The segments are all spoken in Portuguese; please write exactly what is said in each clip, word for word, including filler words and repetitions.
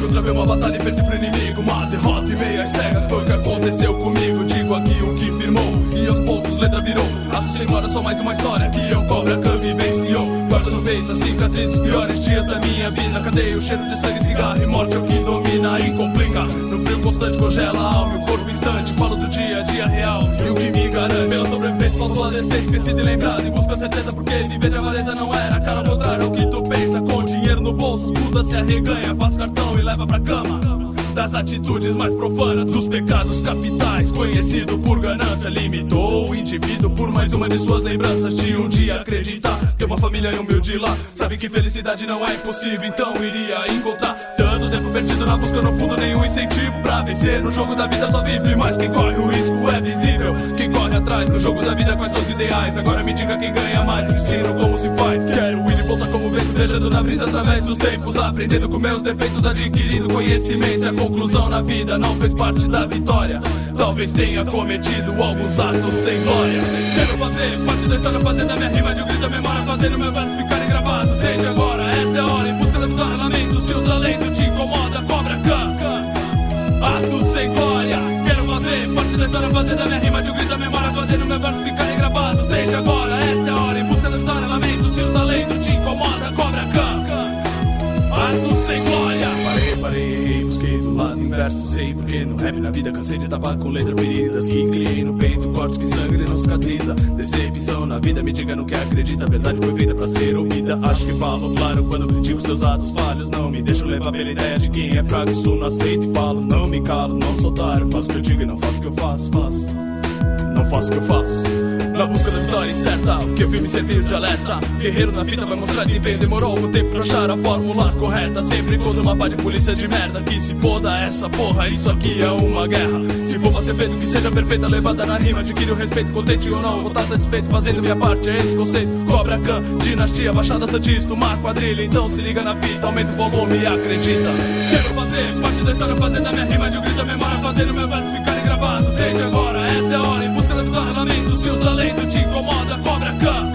comigo, travei uma batalha e perdi pro inimigo. Uma derrota e meias cegas foi o que aconteceu comigo. Digo aqui o que firmou e aos poucos letra virou. Aço sem glória, só mais uma história que eu, Cobra Khan, vivenciou. Guardo no peito as cicatrizes, piores dias da minha vida. Cadeia o cheiro de sangue, cigarro e morte é o que domina e complica. No frio constante congela a alma e o corpo instante. Falo do dia a dia real e o que me garante. Pela sobrevivência faltou a decência, esquecido e lembrado. Em busca certeza porque viver de avareza não era. Cara ao contrário ao que tu pensa. Com dinheiro no bolso, estuda, se arreganha. Faz cartão e leva pra cama. Das atitudes mais profanas, dos pecados capitais, conhecido por ganância. Limitou o indivíduo por mais uma de suas lembranças. De um dia acreditar, ter uma família humilde lá. Sabe que felicidade não é impossível, então iria encontrar. Tanto tempo perdido na busca, no fundo nenhum incentivo pra vencer. No jogo da vida só vive, mas quem corre o risco é visível. Quem corre atrás no jogo da vida, quais são os ideais? Agora me diga quem ganha mais, eu ensino como se faz. Quero ir e voltar como vento, viajando na brisa através dos tempos. Aprendendo com meus defeitos, adquirindo conhecimentos. A conclusão na vida não fez parte da vitória. Talvez tenha cometido alguns atos sem glória. Quero fazer parte da história, fazendo a minha rima de um grito da memória, fazendo meu verso ficarem gravados desde agora. Essa é a hora, em busca da vitória, lamento se o talento te incomoda, Cobra Khan, atos sem glória. Quero fazer parte da história, fazendo a minha rima de um grito da memória, fazendo meu verso ficarem gravados desde agora. Essa é a hora, em busca da vitória, lamento se o talento te incomoda, Cobra Khan, atos sem glória. Parei, parei, errei, busquei do lado inverso. Sei porque no rap na vida cansei de tapar com letras feridas que criei no peito, corte que sangue não cicatriza. Decepção na vida, me diga no que acredita. A verdade foi feita pra ser ouvida. Acho que falo claro quando critico seus atos falhos. Não me deixo levar pela ideia de quem é fraco. Isso não aceito e falo, não me calo, não sou otário. Faço o que eu digo e não faço o que eu faço, faço. Não faço o que eu faço. Na busca da vitória incerta, o que eu vi me serviu de alerta. Guerreiro na fita vai mostrar desempenho. Demorou algum tempo pra achar a fórmula correta. Sempre encontro uma pá de polícia de merda. Que se foda essa porra, isso aqui é uma guerra. Se for pra ser feito, que seja perfeita, levada na rima. Adquire o respeito, contente ou não, vou estar satisfeito fazendo minha parte, é esse conceito. Cobra Khan, dinastia, Baixada Santista, uma quadrilha. Então se liga na fita, aumenta o volume e acredita. Quero fazer parte da história, fazendo a minha rima de um grito da memória, fazendo meu verso ficarem gravados desde agora. Essa é a hora, em busca da vitória, lamento se o talento te incomoda, Cobra Khan,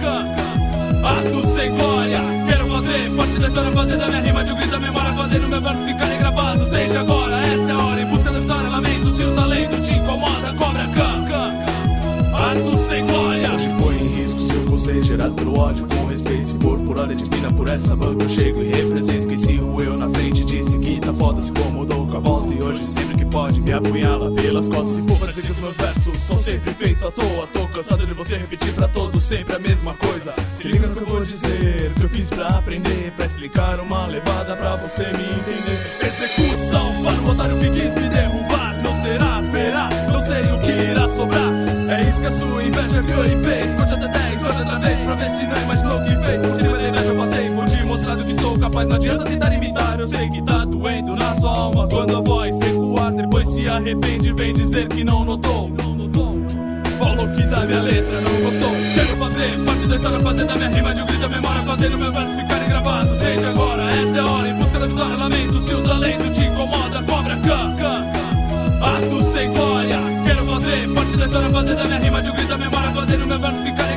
atos sem glória. Quero fazer parte da história, fazendo a minha rima de um grito da memória, fazendo meu verso ficarem gravados desde agora. Essa é a hora, em busca da vitória, lamento se o talento te incomoda, Cobra Khan, atos sem glória. Hoje põe em risco seu conceito gerado pelo ódio, com respeito. Se for por ordem divina, por essa banca eu chego e represento. Quem se rueu na frente disse que tá foda, se incomodou com a volta e hoje sempre que pode me apunhala pelas costas. Se for pra dizer que os meus versos são sempre feitos à toa, tô cansado de você repetir pra todos sempre a mesma coisa. Se liga no que eu vou dizer, que eu fiz pra aprender, pra explicar uma levada pra você me entender. Execução para o otário que quis me derrubar. Não será, verá, não sei o que irá sobrar. É isso que a sua inveja criou e fez. Conte até dez, olha outra vez pra ver se não imaginou o que fez. Por cima da inveja eu passei, vou te mostrar do que sou capaz. Não adianta tentar imitar, eu sei que tá doendo na sua alma. Quando a voz recuar, depois se arrepende, vem dizer que não notou. Falou que da minha letra não gostou. Quero fazer parte da história, fazendo a minha rima de um grito da memória, fazendo meu verso ficarem gravados desde agora. Essa é a hora, em busca da vitória, lamento se o talento te incomoda, Cobra Khan, atos sem glória. Quero fazer parte da história, fazendo a minha rima de um grito da memória, fazendo meu verso ficarem